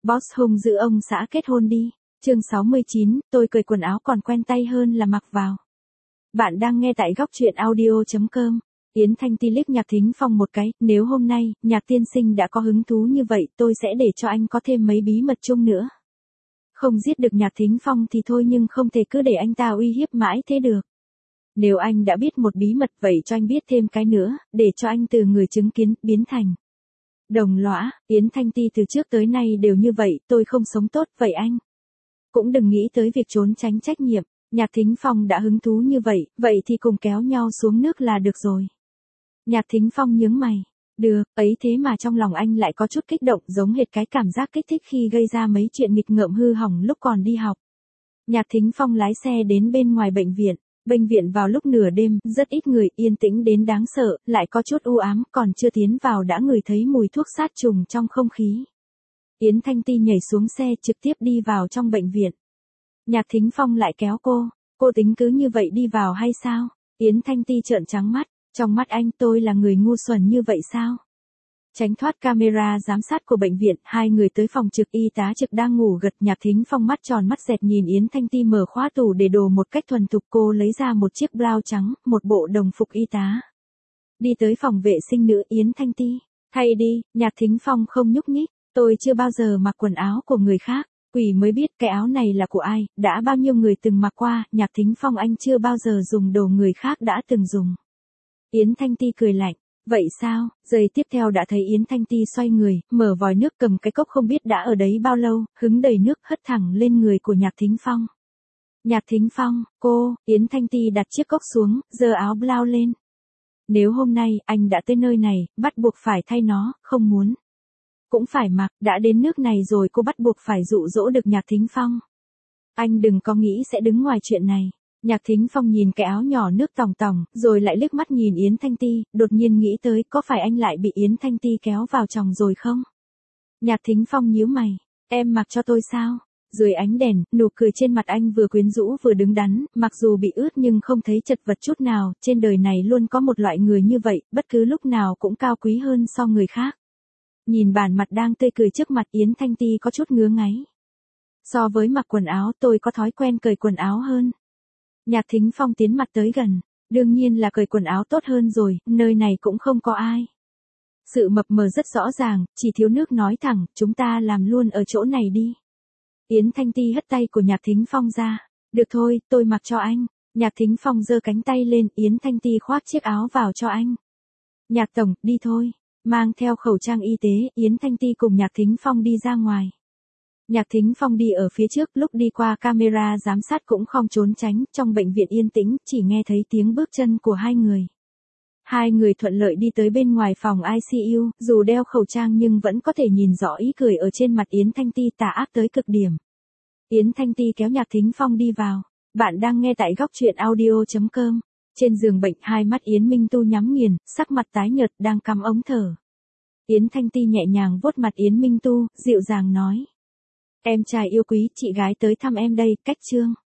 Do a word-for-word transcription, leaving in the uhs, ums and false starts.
Boss hung giữ ông xã kết hôn đi. Chương sáu mươi chín, tôi cởi quần áo còn quen tay hơn là mặc vào. Bạn đang nghe tại góc truyện audio chấm com. Yến Thanh Ti liếc Nhạc Thính Phong một cái, nếu hôm nay, Nhạc tiên sinh đã có hứng thú như vậy, tôi sẽ để cho anh có thêm mấy bí mật chung nữa. Không giết được Nhạc Thính Phong thì thôi, nhưng không thể cứ để anh ta uy hiếp mãi thế được. Nếu anh đã biết một bí mật vậy cho anh biết thêm cái nữa, để cho anh từ người chứng kiến, biến thành đồng lõa. Yến Thanh Ti từ trước tới nay đều như vậy, tôi không sống tốt, vậy anh cũng đừng nghĩ tới việc trốn tránh trách nhiệm. Nhạc Thính Phong đã hứng thú như vậy, vậy thì cùng kéo nhau xuống nước là được rồi. Nhạc Thính Phong nhướng mày. Được, ấy thế mà trong lòng anh lại có chút kích động, giống hệt cái cảm giác kích thích khi gây ra mấy chuyện nghịch ngợm hư hỏng lúc còn đi học. Nhạc Thính Phong lái xe đến bên ngoài bệnh viện. Bệnh viện vào lúc nửa đêm, rất ít người, yên tĩnh đến đáng sợ, lại có chút u ám, còn chưa tiến vào đã ngửi thấy mùi thuốc sát trùng trong không khí. Yến Thanh Ti nhảy xuống xe trực tiếp đi vào trong bệnh viện. Nhạc Thính Phong lại kéo cô, cô tính cứ như vậy đi vào hay sao? Yến Thanh Ti trợn trắng mắt, trong mắt anh tôi là người ngu xuẩn như vậy sao? Tránh thoát camera giám sát của bệnh viện, hai người tới phòng trực, y tá trực đang ngủ gật. Nhạc Thính Phong mắt tròn mắt dẹt nhìn Yến Thanh Ti mở khóa tủ để đồ một cách thuần thục, cô lấy ra một chiếc blouse trắng, một bộ đồng phục y tá. Đi tới phòng vệ sinh nữ. Yến Thanh Ti, thay đi. Nhạc Thính Phong không nhúc nhích, tôi chưa bao giờ mặc quần áo của người khác, quỷ mới biết cái áo này là của ai, đã bao nhiêu người từng mặc qua. Nhạc Thính Phong, anh chưa bao giờ dùng đồ người khác đã từng dùng. Yến Thanh Ti cười lạnh. Vậy sao? Giây tiếp theo đã thấy Yến Thanh Ti xoay người, mở vòi nước, cầm cái cốc không biết đã ở đấy bao lâu, hứng đầy nước hất thẳng lên người của Nhạc Thính Phong. Nhạc Thính Phong, cô. Yến Thanh Ti đặt chiếc cốc xuống, giơ áo blouse lên. Nếu hôm nay anh đã tới nơi này, bắt buộc phải thay nó, không muốn cũng phải mặc, đã đến nước này rồi cô bắt buộc phải dụ dỗ được Nhạc Thính Phong. Anh đừng có nghĩ sẽ đứng ngoài chuyện này. Nhạc Thính Phong nhìn cái áo nhỏ nước tòng tòng, rồi lại liếc mắt nhìn Yến Thanh Ti, đột nhiên nghĩ tới có phải anh lại bị Yến Thanh Ti kéo vào chồng rồi không? Nhạc Thính Phong nhíu mày, em mặc cho tôi sao? Dưới ánh đèn, nụ cười trên mặt anh vừa quyến rũ vừa đứng đắn, mặc dù bị ướt nhưng không thấy chật vật chút nào, trên đời này luôn có một loại người như vậy, bất cứ lúc nào cũng cao quý hơn so người khác. Nhìn bản mặt đang tươi cười trước mặt, Yến Thanh Ti có chút ngứa ngáy. So với mặc quần áo, tôi có thói quen cởi quần áo hơn. Nhạc Thính Phong tiến mặt tới gần, đương nhiên là cởi quần áo tốt hơn rồi, nơi này cũng không có ai. Sự mập mờ rất rõ ràng, chỉ thiếu nước nói thẳng, chúng ta làm luôn ở chỗ này đi. Yến Thanh Ti hất tay của Nhạc Thính Phong ra, được thôi, tôi mặc cho anh. Nhạc Thính Phong giơ cánh tay lên, Yến Thanh Ti khoác chiếc áo vào cho anh. Nhạc tổng, đi thôi. Mang theo khẩu trang y tế, Yến Thanh Ti cùng Nhạc Thính Phong đi ra ngoài. Nhạc Thính Phong đi ở phía trước, lúc đi qua camera giám sát cũng không trốn tránh, trong bệnh viện yên tĩnh, chỉ nghe thấy tiếng bước chân của hai người. Hai người thuận lợi đi tới bên ngoài phòng i xê u, dù đeo khẩu trang nhưng vẫn có thể nhìn rõ ý cười ở trên mặt Yến Thanh Ti, tà ác tới cực điểm. Yến Thanh Ti kéo Nhạc Thính Phong đi vào. Bạn đang nghe tại góc truyện audio chấm com. Trên giường bệnh, hai mắt Yến Minh Tu nhắm nghiền, sắc mặt tái nhợt, đang cắm ống thở. Yến Thanh Ti nhẹ nhàng vuốt mặt Yến Minh Tu, dịu dàng nói. Em trai yêu quý, chị gái tới thăm em đây, cách trương.